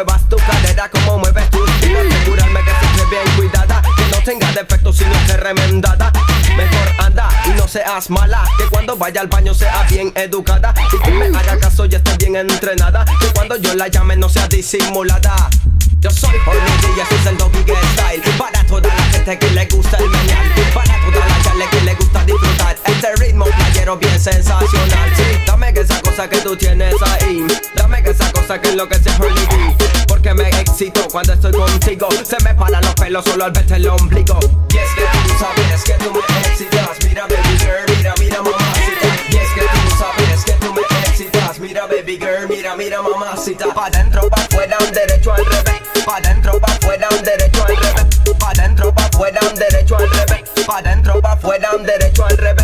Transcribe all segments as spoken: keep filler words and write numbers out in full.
muevas tu cadera, como mueves tus tiros. Asegurarme que esté bien cuidada, que no tenga defectos sino esté remendada. Mejor anda y no seas mala, que cuando vaya al baño sea bien educada y que me haga caso y esté bien entrenada, que cuando yo la llame no sea disimulada. Yo soy Horny y ese es el Doggy Style. Para toda la gente que le gusta el menear, para toda la chale que le gusta disfrutar este ritmo playero bien sensacional. Sí, dame que esa cosa que tú tienes ahí, dame que esa cosa que enloquece Horny D. Porque me excito cuando estoy contigo, se me paran los pelos solo al verte el ombligo. Y es que tú sabes que tú me excitas, mira baby girl, mira, mira mamacita. Y es que tú sabes que tú me excitas, mira baby girl, mira, mira mamacita. Pa' dentro, pa' fuera, un derecho al revés. Pa' dentro, pa' fuera, un derecho al revés. Pa' dentro, pa' fuera, un derecho al revés. Pa' dentro, pa' fuera, un derecho al revés.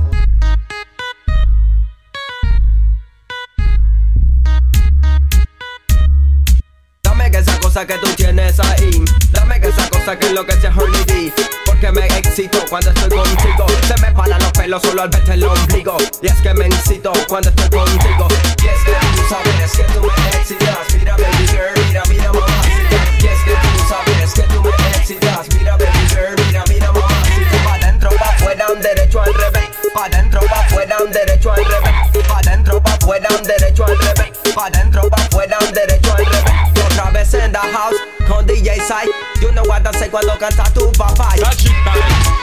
Dame que esa cosa que tú tienes ahí, dame que esa cosa que enloquece Horny D. Porque me excito cuando estoy contigo, se me paran los pelos solo al verte el ombligo. Y es que me excito cuando estoy contigo. Y es que tú sabes que tú me excitas, mira baby girl, mira, mira mamacita. Y es que tú sabes que tú me excitas, mira baby girl, mira, mira mamacita. Pa' dentro, pa' fuera, un derecho al revés. Pa' dentro, pa' fuera, un derecho al revés. Pa' dentro, pa' fuera, un derecho al revés. Pa' dentro, pa' fuera, un derecho al revés. Y otra vez en the house con D J Sai. You know what I say cuando canta tu papá. Touch it,